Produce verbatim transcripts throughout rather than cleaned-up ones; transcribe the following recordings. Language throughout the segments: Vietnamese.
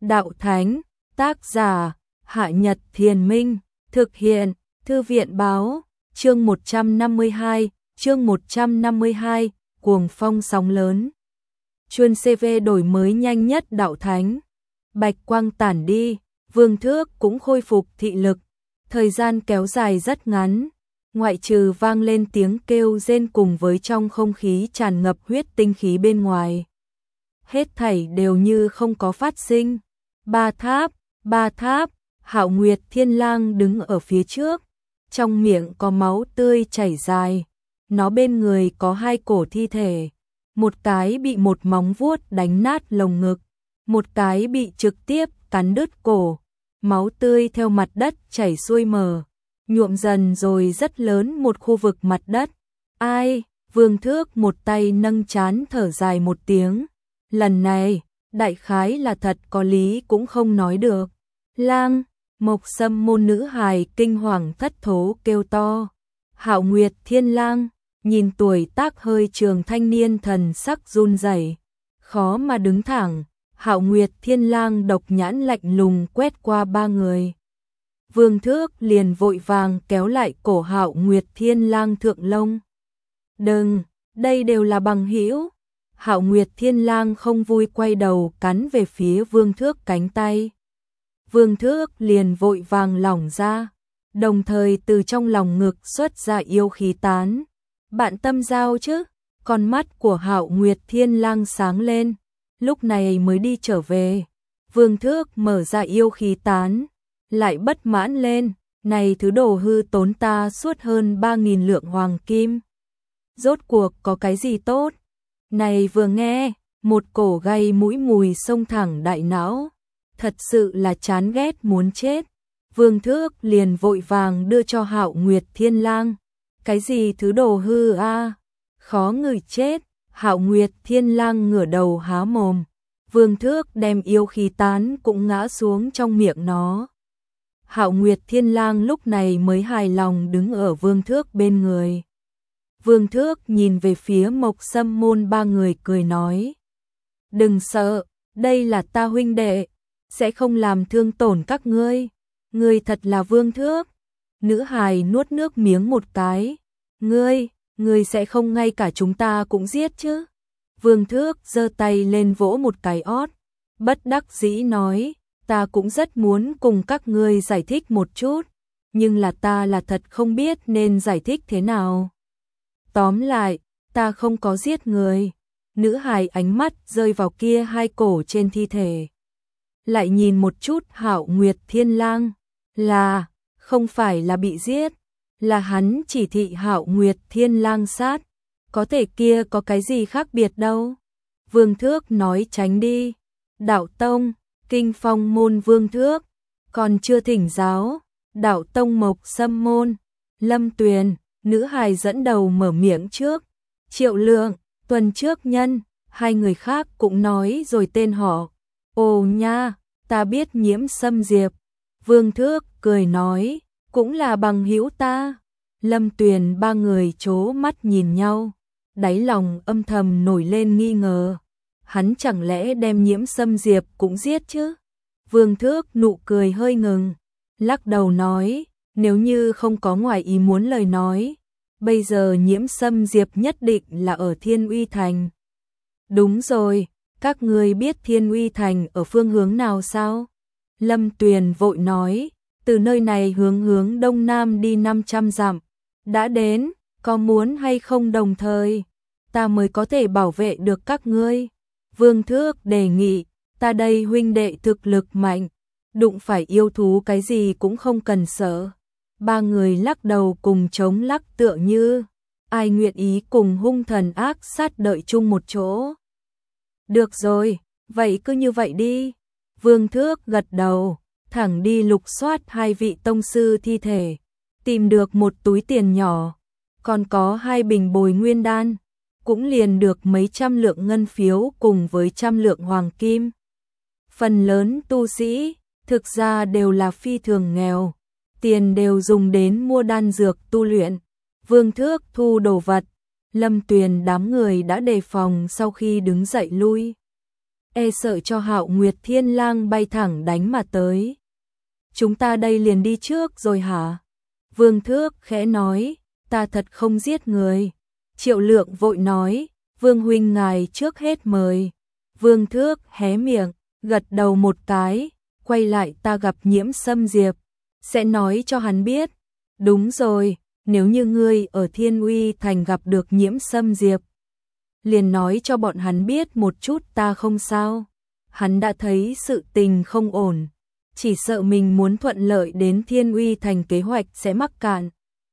Đạo Thánh, tác giả, Hạ Nhật Thiền Minh, thực hiện, Thư viện Báo, chương một trăm năm mươi hai, chương một trăm năm mươi hai, cuồng phong sóng lớn. Chuyên xê vê đổi mới nhanh nhất Đạo Thánh. Bạch quang tản đi, Vương Thước cũng khôi phục thị lực. Thời gian kéo dài rất ngắn, ngoại trừ vang lên tiếng kêu rên cùng với trong không khí tràn ngập huyết tinh khí bên ngoài. Hết thảy đều như không có phát sinh. Ba tháp, ba tháp, Hạo Nguyệt Thiên Lang đứng ở phía trước, trong miệng có máu tươi chảy dài, nó bên người có hai cổ thi thể, một cái bị một móng vuốt đánh nát lồng ngực, một cái bị trực tiếp cắn đứt cổ, máu tươi theo mặt đất chảy xuôi mờ, nhuộm dần rồi rất lớn một khu vực mặt đất. Ai? Vương Thước một tay nâng trán thở dài một tiếng, lần này, đại khái là thật có lý cũng không nói được. Lang, Mộc Sâm môn nữ hài kinh hoàng thất thố kêu to. Hạo Nguyệt Thiên Lang, nhìn tuổi tác hơi trường thanh niên thần sắc run rẩy, khó mà đứng thẳng. Hạo Nguyệt Thiên Lang độc nhãn lạnh lùng quét qua ba người. Vương Thước liền vội vàng kéo lại cổ Hạo Nguyệt Thiên Lang thượng lông. Đừng, đây đều là bằng hữu. Hạo Nguyệt Thiên Lang không vui quay đầu cắn về phía Vương Thước cánh tay. Vương Thước liền vội vàng lỏng ra, đồng thời từ trong lòng ngực xuất ra yêu khí tán. Bạn tâm giao chứ? Con mắt của Hạo Nguyệt Thiên Lang sáng lên, lúc này mới đi trở về. Vương Thước mở ra yêu khí tán, lại bất mãn lên, này thứ đồ hư tốn ta suốt hơn ba nghìn lượng hoàng kim. Rốt cuộc có cái gì tốt? Này vừa nghe, một cổ gây mũi mùi xông thẳng đại não, thật sự là chán ghét muốn chết. Vương Thước liền vội vàng đưa cho Hạo Nguyệt Thiên Lang. Cái gì thứ đồ hư a? À? Khó ngửi chết. Hạo Nguyệt Thiên Lang ngửa đầu há mồm. Vương Thước đem yêu khí tán cũng ngã xuống trong miệng nó. Hạo Nguyệt Thiên Lang lúc này mới hài lòng đứng ở Vương Thước bên người. Vương Thước nhìn về phía Mộc Sâm môn ba người cười nói. Đừng sợ, đây là ta huynh đệ, sẽ không làm thương tổn các ngươi. Ngươi thật là Vương Thước. Nữ hài nuốt nước miếng một cái. Ngươi, ngươi sẽ không ngay cả chúng ta cũng giết chứ? Vương Thước giơ tay lên vỗ một cái ót, bất đắc dĩ nói, ta cũng rất muốn cùng các ngươi giải thích một chút, nhưng là ta là thật không biết nên giải thích thế nào. Tóm lại, ta không có giết người. Nữ hài ánh mắt rơi vào kia hai cổ trên thi thể, lại nhìn một chút Hạo Nguyệt Thiên Lang, là, không phải là bị giết, là hắn chỉ thị Hạo Nguyệt Thiên Lang sát, có thể kia có cái gì khác biệt đâu. Vương Thước nói tránh đi. Đạo Tông, Kinh Phong môn Vương Thước, còn chưa thỉnh giáo. Đạo Tông Mộc Sâm môn, Lâm Tuyền, nữ hài dẫn đầu mở miệng trước. Triệu Lượng, Tuần Trước Nhân, hai người khác cũng nói rồi tên họ. Ồ nha, ta biết Nhiễm Sâm Diệp. Vương Thước cười nói, cũng là bằng hữu ta. Lâm Tuyền ba người chố mắt nhìn nhau, đáy lòng âm thầm nổi lên nghi ngờ. Hắn chẳng lẽ đem Nhiễm Sâm Diệp cũng giết chứ? Vương Thước nụ cười hơi ngừng, lắc đầu nói, nếu như không có ngoài ý muốn lời nói, bây giờ Nhiễm Sâm Diệp nhất định là ở Thiên Uy Thành. Đúng rồi, các ngươi biết Thiên Uy Thành ở phương hướng nào sao? Lâm Tuyền vội nói, từ nơi này hướng hướng đông nam đi năm trăm dặm. Đã đến, có muốn hay không đồng thời, ta mới có thể bảo vệ được các ngươi. Vương Thước đề nghị, ta đây huynh đệ thực lực mạnh, đụng phải yêu thú cái gì cũng không cần sợ. Ba người lắc đầu cùng chống lắc tựa như, ai nguyện ý cùng hung thần ác sát đợi chung một chỗ. Được rồi, vậy cứ như vậy đi. Vương Thước gật đầu, thẳng đi lục soát hai vị tông sư thi thể, tìm được một túi tiền nhỏ, còn có hai bình bồi nguyên đan, cũng liền được mấy trăm lượng ngân phiếu cùng với trăm lượng hoàng kim. Phần lớn tu sĩ, thực ra đều là phi thường nghèo, tiền đều dùng đến mua đan dược tu luyện. Vương Thước thu đồ vật, Lâm Tuyền đám người đã đề phòng sau khi đứng dậy lui. e sợ cho Hạo Nguyệt Thiên Lang bay thẳng đánh mà tới. Chúng ta đây liền đi trước rồi hả? Vương Thước khẽ nói, ta thật không giết người. Triệu Lượng vội nói, Vương huynh ngài trước hết mời. Vương Thước hé miệng, gật đầu một cái, quay lại, ta gặp Nhiễm Sâm Diệp, sẽ nói cho hắn biết. Đúng rồi, nếu như ngươi ở Thiên Uy Thành gặp được Nhiễm Sâm Diệp, liền nói cho bọn hắn biết một chút, ta không sao. Hắn đã thấy sự tình không ổn, chỉ sợ mình muốn thuận lợi đến Thiên Uy Thành kế hoạch sẽ mắc cạn.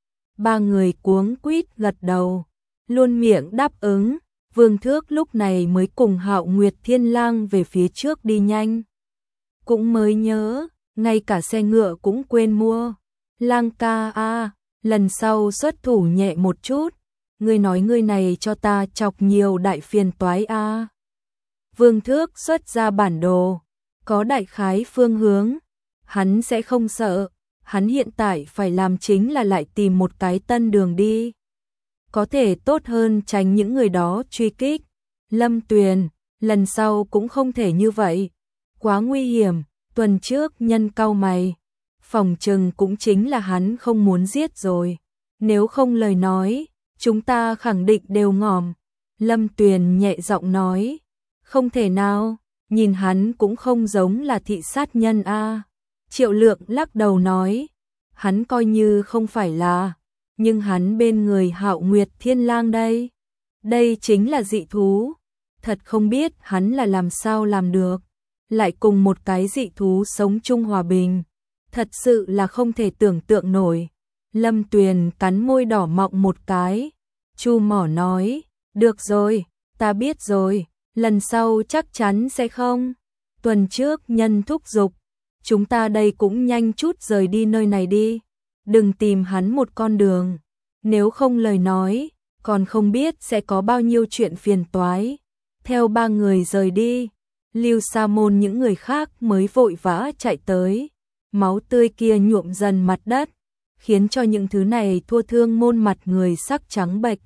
Ba người cuống quýt gật đầu, luôn miệng đáp ứng. Vương Thước lúc này mới cùng Hạo Nguyệt Thiên Lang về phía trước đi nhanh. Cũng mới nhớ, ngay cả xe ngựa cũng quên mua. Lang ca a, lần sau xuất thủ nhẹ một chút, ngươi nói ngươi này cho ta chọc nhiều đại phiền toái a. Vương Thước xuất ra bản đồ, có đại khái phương hướng, hắn sẽ không sợ, hắn hiện tại phải làm chính là lại tìm một cái tân đường đi. Có thể tốt hơn tránh những người đó truy kích. Lâm Tuyền, lần sau cũng không thể như vậy, quá nguy hiểm. Tuần trước nhân cau mày, phòng trừng cũng chính là hắn không muốn giết rồi. Nếu không lời nói, chúng ta khẳng định đều ngỏm. Lâm Tuyền nhẹ giọng nói, không thể nào, nhìn hắn cũng không giống là thị sát nhân a. Triệu Lượng lắc đầu nói, hắn coi như không phải là, nhưng hắn bên người Hạo Nguyệt Thiên Lang đây, đây chính là dị thú, thật không biết hắn là làm sao làm được, lại cùng một cái dị thú sống chung hòa bình, thật sự là không thể tưởng tượng nổi. Lâm Tuyền cắn môi đỏ mọng một cái, Chu Mỏ nói, được rồi, ta biết rồi, lần sau chắc chắn sẽ không. Tuần trước nhân thúc giục, chúng ta đây cũng nhanh chút rời đi nơi này đi, đừng tìm hắn một con đường, nếu không lời nói, còn không biết sẽ có bao nhiêu chuyện phiền toái. Theo ba người rời đi, Lưu Sa Môn những người khác mới vội vã chạy tới, máu tươi kia nhuộm dần mặt đất, khiến cho những thứ này thua thương môn mặt người sắc trắng bệch.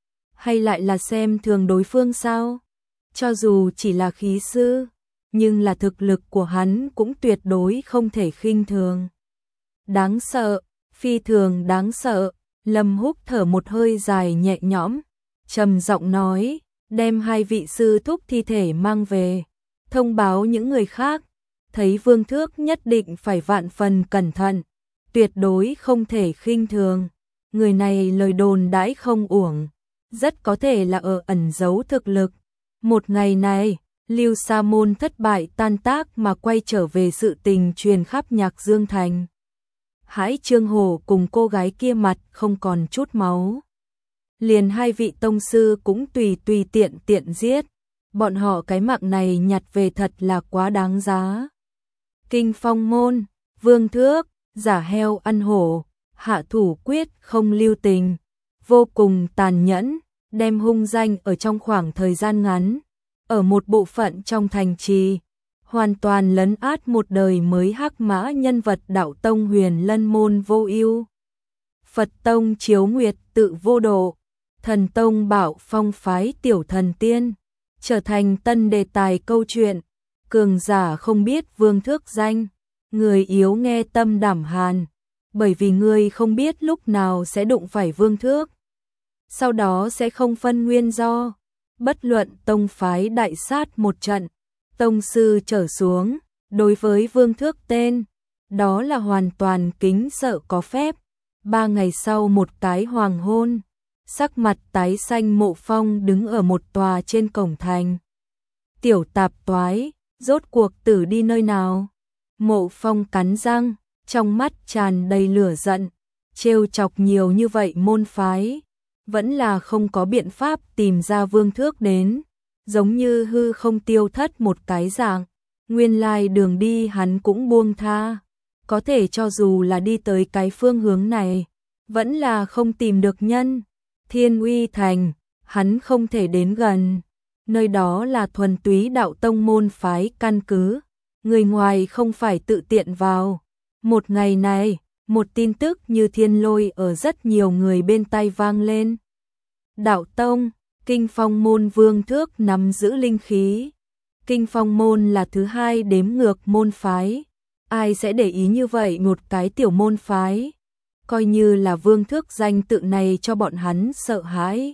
Hay lại là xem thường đối phương sao? Cho dù chỉ là khí sư, nhưng là thực lực của hắn cũng tuyệt đối không thể khinh thường. Đáng sợ, phi thường đáng sợ. Lâm Húc thở một hơi dài nhẹ nhõm, trầm giọng nói, đem hai vị sư thúc thi thể mang về, thông báo những người khác, thấy Vương Thước nhất định phải vạn phần cẩn thận, tuyệt đối không thể khinh thường. Người này lời đồn đãi không uổng, rất có thể là ở ẩn giấu thực lực. Một ngày này, Lưu Sa Môn thất bại tan tác mà quay trở về, sự tình truyền khắp Nhạc Dương Thành. Hãi Trương Hổ cùng cô gái kia mặt không còn chút máu. Liền hai vị tông sư cũng tùy tùy tiện tiện giết. Bọn họ cái mạng này nhặt về thật là quá đáng giá. Kinh Phong Môn, Vương Thước, giả heo ăn hổ, hạ thủ quyết không lưu tình, vô cùng tàn nhẫn, đem hung danh ở trong khoảng thời gian ngắn, ở một bộ phận trong thành trì, hoàn toàn lấn át một đời mới hắc mã nhân vật đạo tông Huyền Lân Môn Vô Ưu, Phật tông Chiếu Nguyệt Tự Vô Độ, Thần tông Bảo Phong phái Tiểu Thần Tiên, trở thành tân đề tài câu chuyện. Cường giả không biết Vương Thước danh, người yếu nghe tâm đảm hàn, bởi vì người không biết lúc nào sẽ đụng phải Vương Thước, sau đó sẽ không phân nguyên do. Bất luận tông phái đại sát một trận, tông sư trở xuống, đối với Vương Thước tên, đó là hoàn toàn kính sợ có phép. Ba ngày sau một cái hoàng hôn, sắc mặt tái xanh Mộ Phong đứng ở một tòa trên cổng thành. Tiểu tạp toái, rốt cuộc tử đi nơi nào? Mộ Phong cắn răng, trong mắt tràn đầy lửa giận, trêu chọc nhiều như vậy môn phái, vẫn là không có biện pháp tìm ra Vương Thước đến, giống như hư không tiêu thất một cái dạng. Nguyên lai đường đi hắn cũng buông tha, có thể cho dù là đi tới cái phương hướng này, vẫn là không tìm được nhân. Thiên Uy Thành, hắn không thể đến gần, nơi đó là thuần túy đạo tông môn phái căn cứ, người ngoài không phải tự tiện vào. Một ngày này, một tin tức như thiên lôi ở rất nhiều người bên tai vang lên. Đạo tông, Kinh Phong Môn Vương Thước nắm giữ linh khí, Kinh Phong môn là thứ hai đếm ngược môn phái, ai sẽ để ý như vậy một cái tiểu môn phái, coi như là Vương Thước danh tự này cho bọn hắn sợ hãi.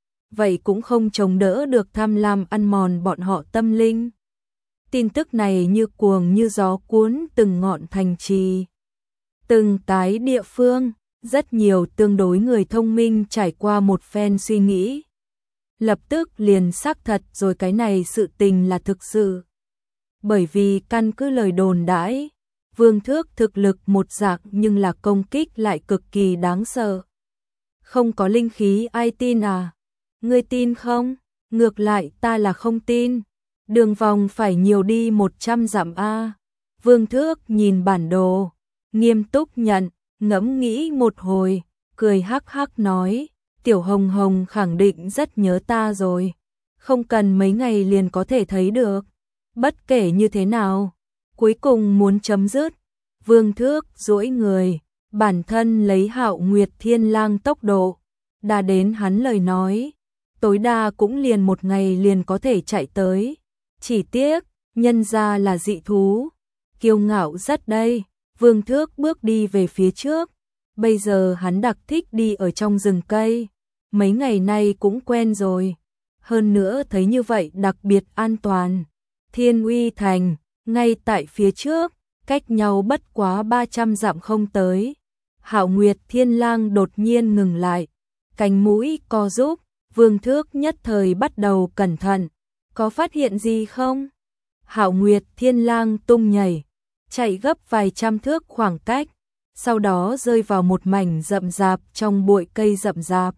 Vậy cũng không chống đỡ được tham lam ăn mòn bọn họ tâm linh. Tin tức này như cuồng như gió cuốn từng ngọn thành trì, từng cái địa phương, rất nhiều tương đối người thông minh trải qua một phen suy nghĩ, lập tức liền xác thật rồi cái này sự tình là thực sự. Bởi vì căn cứ lời đồn đãi, Vương Thước thực lực một dạng nhưng là công kích lại cực kỳ đáng sợ. Không có linh khí ai tin à? Ngươi tin không? Ngược lại ta là không tin. Đường vòng phải nhiều đi một trăm dặm a. Vương Thước nhìn bản đồ, nghiêm túc nhận, ngẫm nghĩ một hồi, cười hắc hắc nói, Tiểu Hồng Hồng khẳng định rất nhớ ta rồi, không cần mấy ngày liền có thể thấy được. Bất kể như thế nào, cuối cùng muốn chấm dứt. Vương Thước duỗi người, bản thân lấy Hạo Nguyệt Thiên Lang tốc độ, đã đến hắn lời nói, tối đa cũng liền một ngày liền có thể chạy tới. Chỉ tiếc, nhân ra là dị thú, kiêu ngạo rất đây. Vương Thước bước đi về phía trước, bây giờ hắn đặc thích đi ở trong rừng cây, mấy ngày nay cũng quen rồi, hơn nữa thấy như vậy đặc biệt an toàn. Thiên Uy Thành, ngay tại phía trước, cách nhau bất quá ba trăm dặm không tới. Hạo Nguyệt Thiên Lang đột nhiên ngừng lại, cánh mũi co rúm, Vương Thước nhất thời bắt đầu cẩn thận, có phát hiện gì không? Hạo Nguyệt Thiên Lang tung nhảy, chạy gấp vài trăm thước khoảng cách, sau đó rơi vào một mảnh rậm rạp trong bụi cây rậm rạp.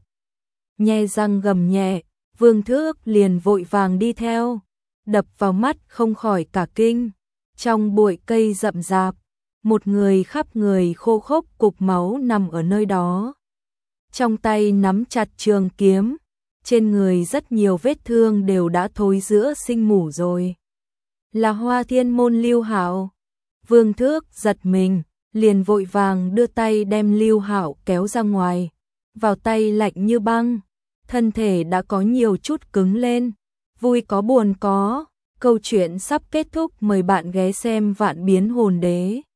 Nhe răng gầm nhẹ, Vương Thước liền vội vàng đi theo, đập vào mắt không khỏi cả kinh. Trong bụi cây rậm rạp, một người khắp người khô khốc cục máu nằm ở nơi đó. Trong tay nắm chặt trường kiếm, trên người rất nhiều vết thương đều đã thối rữa sinh mủ rồi. Là Hoa Thiên môn Lưu Hạo. Vương Thước giật mình, liền vội vàng đưa tay đem Lưu Hạo kéo ra ngoài, vào tay lạnh như băng, thân thể đã có nhiều chút cứng lên. Vui có buồn có, câu chuyện sắp kết thúc, mời bạn ghé xem Vạn Biến Hồn Đế.